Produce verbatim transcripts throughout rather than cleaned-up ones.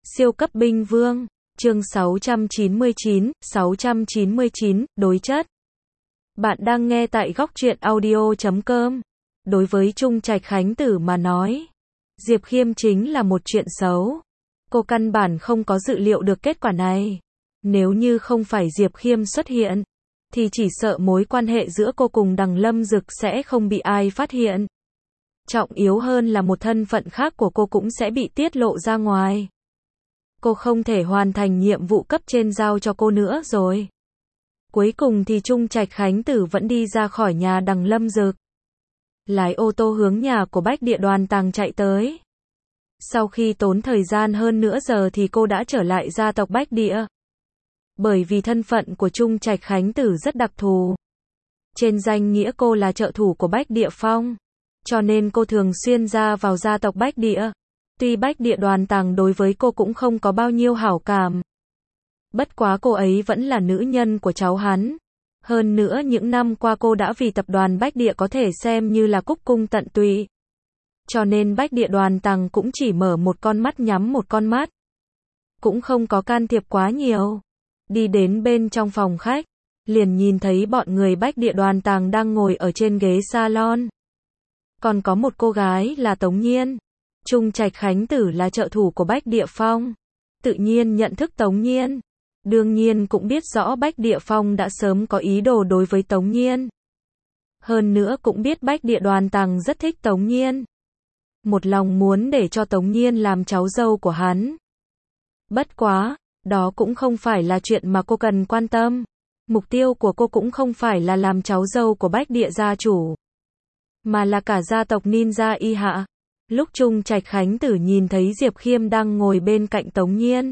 Siêu cấp binh vương, chương sáu trăm chín mươi chín, sáu trăm chín mươi chín, đối chất. Bạn đang nghe tại góc truyện audio chấm com. Đối với Trung Trạch Khánh Tử mà nói, Diệp Khiêm chính là một chuyện xấu. Cô căn bản không có dự liệu được kết quả này. Nếu như không phải Diệp Khiêm xuất hiện, thì chỉ sợ mối quan hệ giữa cô cùng Đằng Lâm Dực sẽ không bị ai phát hiện. Trọng yếu hơn là một thân phận khác của cô cũng sẽ bị tiết lộ ra ngoài. Cô không thể hoàn thành nhiệm vụ cấp trên giao cho cô nữa rồi. Cuối cùng thì Trung Trạch Khánh Tử vẫn đi ra khỏi nhà Đằng Lâm Dực. Lái ô tô hướng nhà của Bách Địa Đoàn Tàng chạy tới. Sau khi tốn thời gian hơn nửa giờ thì cô đã trở lại gia tộc Bách Địa. Bởi vì thân phận của Trung Trạch Khánh Tử rất đặc thù. Trên danh nghĩa cô là trợ thủ của Bách Địa Phong. Cho nên cô thường xuyên ra vào gia tộc Bách Địa. Tuy Bách Địa Đoàn Tàng đối với cô cũng không có bao nhiêu hảo cảm. Bất quá cô ấy vẫn là nữ nhân của cháu hắn. Hơn nữa những năm qua cô đã vì tập đoàn Bách Địa có thể xem như là cúc cung tận tụy. Cho nên Bách Địa Đoàn Tàng cũng chỉ mở một con mắt nhắm một con mắt. Cũng không có can thiệp quá nhiều. Đi đến bên trong phòng khách, liền nhìn thấy bọn người Bách Địa Đoàn Tàng đang ngồi ở trên ghế salon. Còn có một cô gái là Tống Nhiên. Trung Trạch Khánh Tử là trợ thủ của Bách Địa Phong. Tự nhiên nhận thức Tống Nhiên. Đương nhiên cũng biết rõ Bách Địa Phong đã sớm có ý đồ đối với Tống Nhiên. Hơn nữa cũng biết Bách Địa Đoàn Tàng rất thích Tống Nhiên. Một lòng muốn để cho Tống Nhiên làm cháu dâu của hắn. Bất quá, đó cũng không phải là chuyện mà cô cần quan tâm. Mục tiêu của cô cũng không phải là làm cháu dâu của Bách Địa gia chủ, mà là cả gia tộc Ninja Y Hạ. Lúc Trung Trạch Khánh Tử nhìn thấy Diệp Khiêm đang ngồi bên cạnh Tống Nhiên,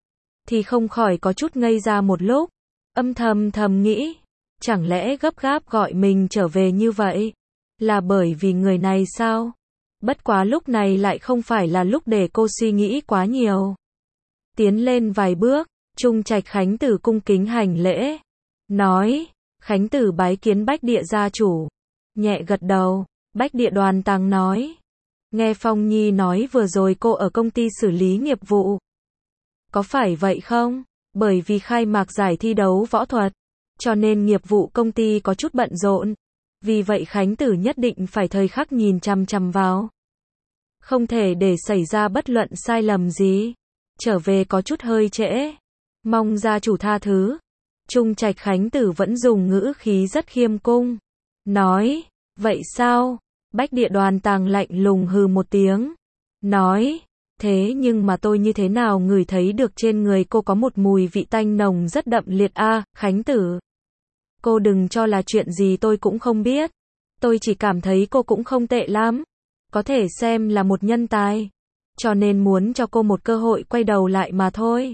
thì không khỏi có chút ngây ra một lúc. Âm thầm thầm nghĩ, chẳng lẽ gấp gáp gọi mình trở về như vậy là bởi vì người này sao? Bất quá lúc này lại không phải là lúc để cô suy nghĩ quá nhiều. Tiến lên vài bước, Trung Trạch Khánh Tử cung kính hành lễ, nói, Khánh Tử bái kiến Bách Địa gia chủ. Nhẹ gật đầu, Bách Địa Đoàn Tàng nói, nghe Phong Nhi nói vừa rồi cô ở công ty xử lý nghiệp vụ. Có phải vậy không? Bởi vì khai mạc giải thi đấu võ thuật, cho nên nghiệp vụ công ty có chút bận rộn. Vì vậy Khánh Tử nhất định phải thời khắc nhìn chằm chằm vào. Không thể để xảy ra bất luận sai lầm gì. Trở về có chút hơi trễ. Mong gia chủ tha thứ. Trung Trạch Khánh Tử vẫn dùng ngữ khí rất khiêm cung. Nói, vậy sao? Bách Địa Đoàn Tàng lạnh lùng hừ một tiếng. Nói, thế nhưng mà tôi như thế nào ngửi thấy được trên người cô có một mùi vị tanh nồng rất đậm liệt a, à, Khánh Tử. Cô đừng cho là chuyện gì tôi cũng không biết. Tôi chỉ cảm thấy cô cũng không tệ lắm. Có thể xem là một nhân tài. Cho nên muốn cho cô một cơ hội quay đầu lại mà thôi.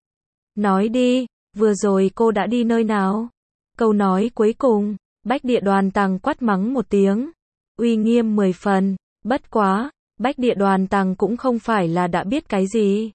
Nói đi, vừa rồi cô đã đi nơi nào? Câu nói cuối cùng, Bách Địa Đoàn Tàng quát mắng một tiếng. Uy nghiêm mười phần, bất quá, Bách Địa Đoàn Tàng cũng không phải là đã biết cái gì.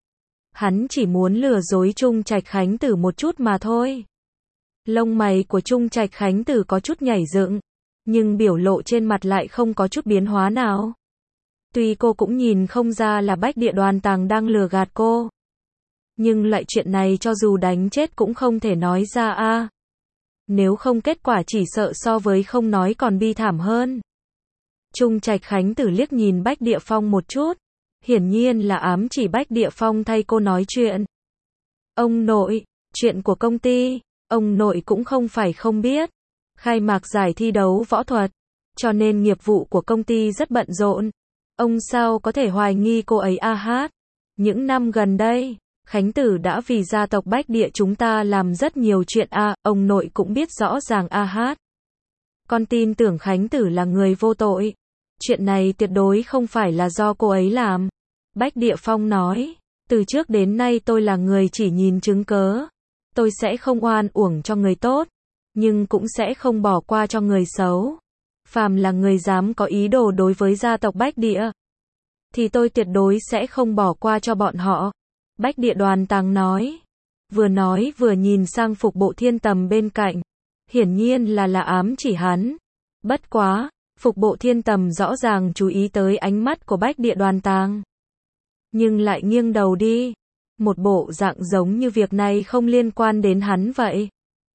Hắn chỉ muốn lừa dối Trung Trạch Khánh Tử một chút mà thôi. Lông mày của Trung Trạch Khánh Tử có chút nhảy dựng, nhưng biểu lộ trên mặt lại không có chút biến hóa nào. Tuy cô cũng nhìn không ra là Bách Địa Đoàn Tàng đang lừa gạt cô. Nhưng loại chuyện này cho dù đánh chết cũng không thể nói ra a. À. Nếu không kết quả chỉ sợ so với không nói còn bi thảm hơn. Trung Trạch Khánh Tử liếc nhìn Bách Địa Phong một chút. Hiển nhiên là ám chỉ Bách Địa Phong thay cô nói chuyện. Ông nội, chuyện của công ty, ông nội cũng không phải không biết. Khai mạc giải thi đấu võ thuật, cho nên nghiệp vụ của công ty rất bận rộn. Ông sao có thể hoài nghi cô ấy a hát. Những năm gần đây, Khánh Tử đã vì gia tộc Bách Địa chúng ta làm rất nhiều chuyện a, à, ông nội cũng biết rõ ràng a hát. Con tin tưởng Khánh Tử là người vô tội. Chuyện này tuyệt đối không phải là do cô ấy làm. Bách Địa Phong nói, từ trước đến nay tôi là người chỉ nhìn chứng cớ. Tôi sẽ không oan uổng cho người tốt, nhưng cũng sẽ không bỏ qua cho người xấu. Phàm là người dám có ý đồ đối với gia tộc Bách Địa, thì tôi tuyệt đối sẽ không bỏ qua cho bọn họ. Bách Địa Đoàn Tàng nói. Vừa nói vừa nhìn sang Phục Bộ Thiên Tầm bên cạnh. Hiển nhiên là là ám chỉ hắn. Bất quá, Phục Bộ Thiên Tầm rõ ràng chú ý tới ánh mắt của Bách Địa Đoàn Tàng. nhưng lại nghiêng đầu đi. Một bộ dạng giống như việc này không liên quan đến hắn vậy.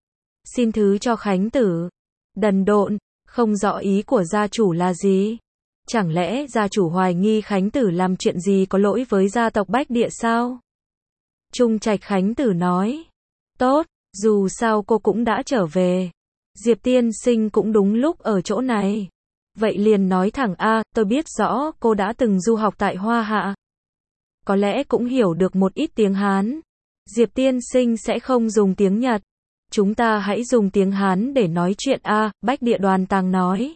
Xin thứ cho Khánh Tử. Đần độn, không rõ ý của gia chủ là gì. Chẳng lẽ gia chủ hoài nghi Khánh Tử làm chuyện gì có lỗi với gia tộc Bách Địa sao? Trung Trạch Khánh Tử nói. Tốt, dù sao cô cũng đã trở về. Diệp tiên sinh cũng đúng lúc ở chỗ này. Vậy liền nói thẳng a, tôi biết rõ cô đã từng du học tại Hoa Hạ. Có lẽ cũng hiểu được một ít tiếng Hán. Diệp tiên sinh sẽ không dùng tiếng Nhật. Chúng ta hãy dùng tiếng Hán để nói chuyện a, Bách Địa Đoàn Tàng nói.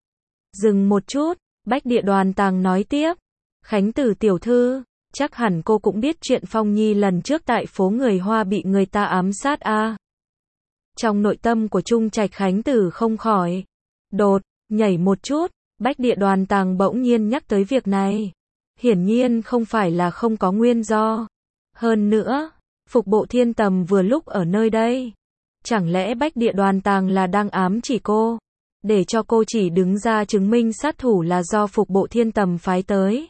Dừng một chút, Bách Địa Đoàn Tàng nói tiếp. Khánh Tử tiểu thư, chắc hẳn cô cũng biết chuyện Phong Nhi lần trước tại phố người Hoa bị người ta ám sát a. Trong nội tâm của Trung Trạch Khánh Tử không khỏi đột nhảy một chút, Bách Địa Đoàn Tàng bỗng nhiên nhắc tới việc này. Hiển nhiên không phải là không có nguyên do. Hơn nữa, Phục Bộ Thiên Tầm vừa lúc ở nơi đây. Chẳng lẽ Bách Địa Đoàn Tàng là đang ám chỉ cô, để cho cô chỉ đứng ra chứng minh sát thủ là do Phục Bộ Thiên Tầm phái tới?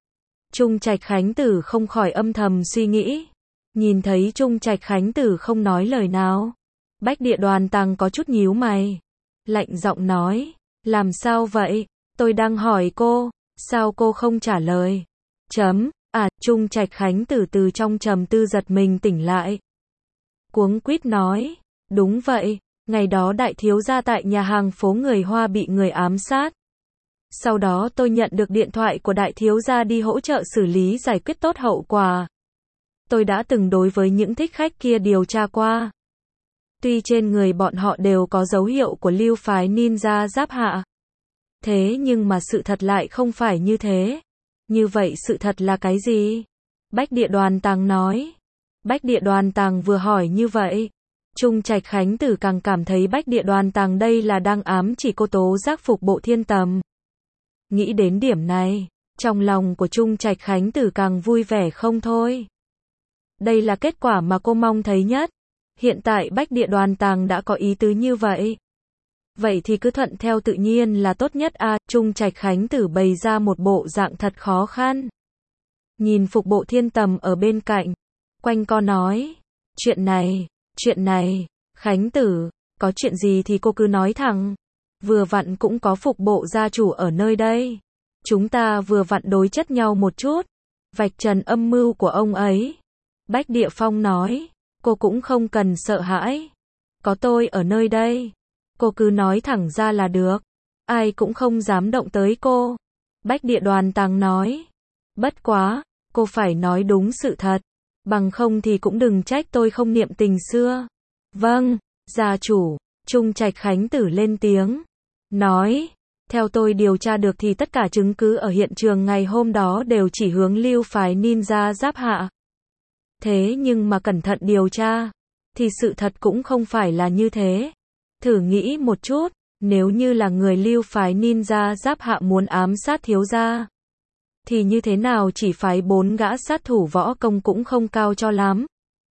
Trung Trạch Khánh Tử không khỏi âm thầm suy nghĩ. Nhìn thấy Trung Trạch Khánh Tử không nói lời nào, Bách Địa Đoàn Tàng có chút nhíu mày. Lạnh giọng nói, làm sao vậy? Tôi đang hỏi cô, sao cô không trả lời? Chấm, à, Trung Trạch Khánh Tử từ trong trầm tư giật mình tỉnh lại. Cuống quýt nói, đúng vậy, ngày đó đại thiếu gia tại nhà hàng phố người Hoa bị người ám sát. Sau đó tôi nhận được điện thoại của đại thiếu gia đi hỗ trợ xử lý giải quyết tốt hậu quả. Tôi đã từng đối với những thích khách kia điều tra qua. Tuy trên người bọn họ đều có dấu hiệu của lưu phái ninja Giáp Hạ. Thế nhưng mà sự thật lại không phải như thế. Như vậy sự thật là cái gì? Bách Địa Đoàn Tàng nói. Bách Địa Đoàn Tàng vừa hỏi như vậy, Trung Trạch Khánh Tử càng cảm thấy Bách Địa Đoàn Tàng đây là đang ám chỉ cô tố giác Phục Bộ Thiên Tầm. Nghĩ đến điểm này, trong lòng của Trung Trạch Khánh Tử càng vui vẻ không thôi. Đây là kết quả mà cô mong thấy nhất. Hiện tại Bách Địa Đoàn Tàng đã có ý tứ như vậy. Vậy thì cứ thuận theo tự nhiên là tốt nhất a. À, Trung Trạch Khánh Tử bày ra một bộ dạng thật khó khăn. Nhìn Phục Bộ Thiên Tầm ở bên cạnh, quanh co nói, chuyện này, chuyện này, Khánh Tử, có chuyện gì thì cô cứ nói thẳng. Vừa vặn cũng có Phục Bộ gia chủ ở nơi đây. Chúng ta vừa vặn đối chất nhau một chút, vạch trần âm mưu của ông ấy. Bách Địa Phong nói, cô cũng không cần sợ hãi. Có tôi ở nơi đây. Cô cứ nói thẳng ra là được. Ai cũng không dám động tới cô. Bách Địa Đoàn Tàng nói. Bất quá, cô phải nói đúng sự thật. Bằng không thì cũng đừng trách tôi không niệm tình xưa. Vâng, gia chủ. Trung Trạch Khánh Tử lên tiếng. Nói, theo tôi điều tra được thì tất cả chứng cứ ở hiện trường ngày hôm đó đều chỉ hướng lưu phái ninja Giáp Hạ. Thế nhưng mà cẩn thận điều tra, thì sự thật cũng không phải là như thế. Thử nghĩ một chút, nếu như là người lưu phái ninja Giáp Hạ muốn ám sát thiếu gia, thì như thế nào chỉ phái bốn gã sát thủ võ công cũng không cao cho lắm.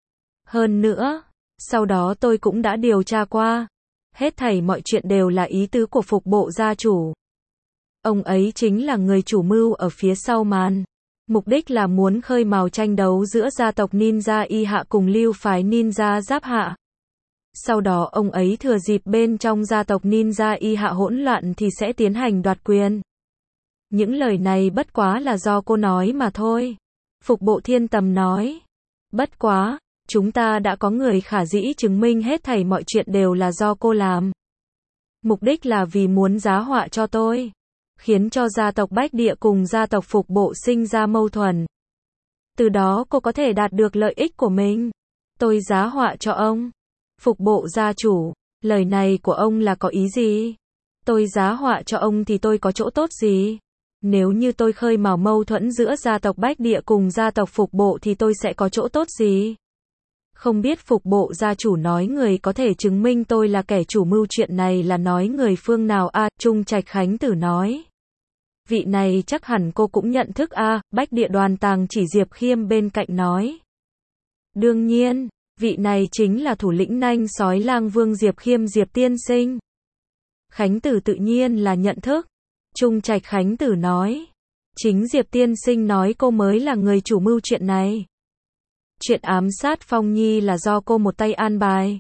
Hơn nữa, sau đó tôi cũng đã điều tra qua. Hết thảy mọi chuyện đều là ý tứ của Phục Bộ gia chủ. Ông ấy chính là người chủ mưu ở phía sau màn. Mục đích là muốn khơi mào tranh đấu giữa gia tộc ninja Y Hạ cùng lưu phái ninja Giáp Hạ. Sau đó ông ấy thừa dịp bên trong gia tộc ninja Y Hạ hỗn loạn thì sẽ tiến hành đoạt quyền. Những lời này bất quá là do cô nói mà thôi. Phục Bộ Thiên Tầm nói. Bất quá, chúng ta đã có người khả dĩ chứng minh hết thảy mọi chuyện đều là do cô làm. Mục đích là vì muốn giá họa cho tôi. Khiến cho gia tộc Bách Địa cùng gia tộc Phục Bộ sinh ra mâu thuẫn. Từ đó cô có thể đạt được lợi ích của mình. Tôi giá họa cho ông. Phục Bộ gia chủ, lời này của ông là có ý gì? Tôi giá họa cho ông thì tôi có chỗ tốt gì? Nếu như tôi khơi mào mâu thuẫn giữa gia tộc Bách Địa cùng gia tộc Phục Bộ thì tôi sẽ có chỗ tốt gì? Không biết Phục Bộ gia chủ nói người có thể chứng minh tôi là kẻ chủ mưu chuyện này là nói người phương nào a? À, Trung Trạch Khánh Tử nói. Vị này chắc hẳn cô cũng nhận thức a? À, Bách Địa Đoàn Tàng chỉ Diệp Khiêm bên cạnh nói. Đương nhiên, vị này chính là thủ lĩnh nanh sói lang vương Diệp Khiêm Diệp tiên sinh. Khánh Tử tự nhiên là nhận thức. Trung Trạch Khánh Tử nói. Chính Diệp tiên sinh nói cô mới là người chủ mưu chuyện này. Chuyện ám sát Phong Nhi là do cô một tay an bài.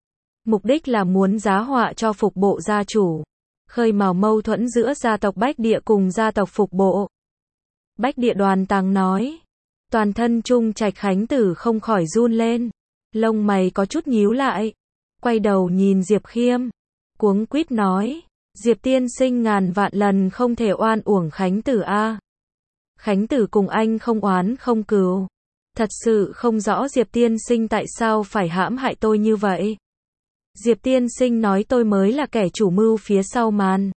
Mục đích là muốn giá họa cho Phục Bộ gia chủ. Khơi mào mâu thuẫn giữa gia tộc Bách Địa cùng gia tộc Phục Bộ. Bách Địa Đoàn Tàng nói. Toàn thân Trung Trạch Khánh Tử không khỏi run lên. Lông mày có chút nhíu lại. Quay đầu nhìn Diệp Khiêm. Cuống quýt nói. Diệp tiên sinh ngàn vạn lần không thể oan uổng Khánh Tử a. Khánh Tử cùng anh không oán không cừu. Thật sự không rõ Diệp tiên sinh tại sao phải hãm hại tôi như vậy. Diệp tiên sinh nói tôi mới là kẻ chủ mưu phía sau màn.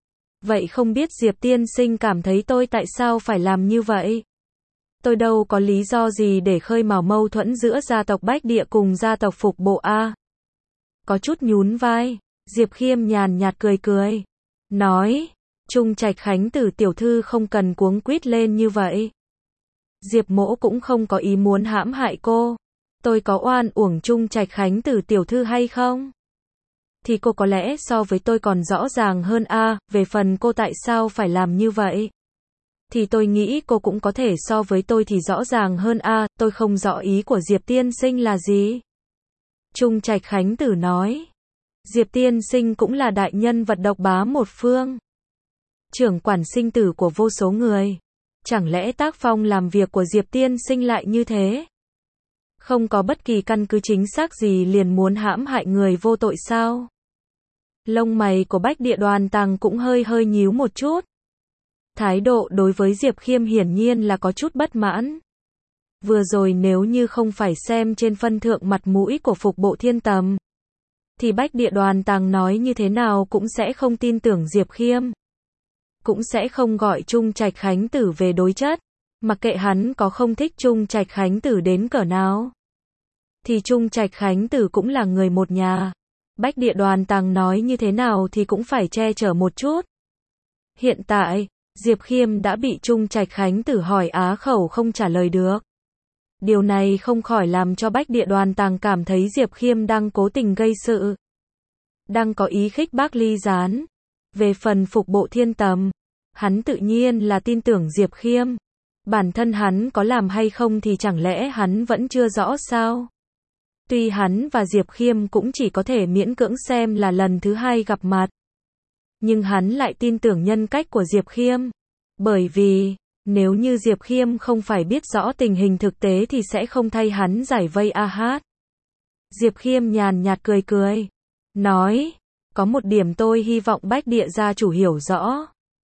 Vậy không biết Diệp tiên sinh cảm thấy tôi tại sao phải làm như vậy? Tôi đâu có lý do gì để khơi mào mâu thuẫn giữa gia tộc Bách Địa cùng gia tộc Phục Bộ a. Có chút nhún vai, Diệp Khiêm nhàn nhạt cười cười. Nói, Trung Trạch Khánh Tử tiểu thư không cần cuống quýt lên như vậy. Diệp mỗ cũng không có ý muốn hãm hại cô. Tôi có oan uổng Trung Trạch Khánh Tử tiểu thư hay không? Thì cô có lẽ so với tôi còn rõ ràng hơn a, về phần cô tại sao phải làm như vậy? Thì tôi nghĩ cô cũng có thể so với tôi thì rõ ràng hơn a, tôi không rõ ý của Diệp tiên sinh là gì. Trung Trạch Khánh Tử nói. Diệp tiên sinh cũng là đại nhân vật độc bá một phương. Trưởng quản sinh tử của vô số người. Chẳng lẽ tác phong làm việc của Diệp tiên sinh lại như thế? Không có bất kỳ căn cứ chính xác gì liền muốn hãm hại người vô tội sao? Lông mày của Bách Địa Đoàn Tàng cũng hơi hơi nhíu một chút. Thái độ đối với Diệp Khiêm hiển nhiên là có chút bất mãn. Vừa rồi nếu như không phải xem trên phân thượng mặt mũi của Phục Bộ Thiên Tầm, thì Bách Địa Đoàn Tàng nói như thế nào cũng sẽ không tin tưởng Diệp Khiêm. Cũng sẽ không gọi Trung Trạch Khánh Tử về đối chất. Mặc kệ hắn có không thích Trung Trạch Khánh Tử đến cỡ nào. Thì Trung Trạch Khánh Tử cũng là người một nhà. Bách Địa Đoàn Tàng nói như thế nào thì cũng phải che chở một chút. Hiện tại, Diệp Khiêm đã bị Trung Trạch Khánh Tử hỏi á khẩu không trả lời được. Điều này không khỏi làm cho Bách Địa Đoàn Tàng cảm thấy Diệp Khiêm đang cố tình gây sự. Đang có ý khích bác ly gián. Về phần Phục Bộ Thiên Tầm, hắn tự nhiên là tin tưởng Diệp Khiêm. Bản thân hắn có làm hay không thì chẳng lẽ hắn vẫn chưa rõ sao? Tuy hắn và Diệp Khiêm cũng chỉ có thể miễn cưỡng xem là lần thứ hai gặp mặt. Nhưng hắn lại tin tưởng nhân cách của Diệp Khiêm. Bởi vì, nếu như Diệp Khiêm không phải biết rõ tình hình thực tế thì sẽ không thay hắn giải vây a hát. Diệp Khiêm nhàn nhạt cười cười. Nói, có một điểm tôi hy vọng Bách Địa gia chủ hiểu rõ.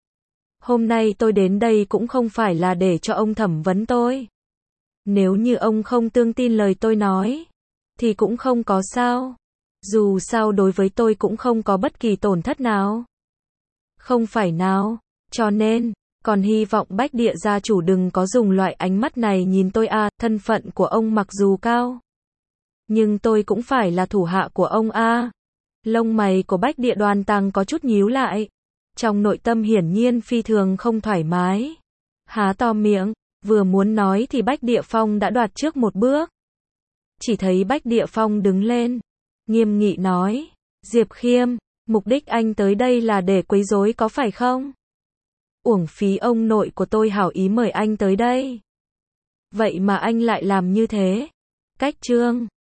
Hôm nay tôi đến đây cũng không phải là để cho ông thẩm vấn tôi. Nếu như ông không tương tin lời tôi nói, thì cũng không có sao. Dù sao đối với tôi cũng không có bất kỳ tổn thất nào. Không phải nào, cho nên, còn hy vọng Bách Địa gia chủ đừng có dùng loại ánh mắt này nhìn tôi a, thân phận của ông mặc dù cao. Nhưng tôi cũng phải là thủ hạ của ông a. Lông mày của Bách Địa Đoàn Tàng có chút nhíu lại. Trong nội tâm hiển nhiên phi thường không thoải mái. Há to miệng, vừa muốn nói thì Bách Địa Phong đã đoạt trước một bước. Chỉ thấy Bách Địa Phong đứng lên, nghiêm nghị nói, Diệp Khiêm, mục đích anh tới đây là để quấy rối có phải không? Uổng phí ông nội của tôi hảo ý mời anh tới đây. Vậy mà anh lại làm như thế. Cách trương.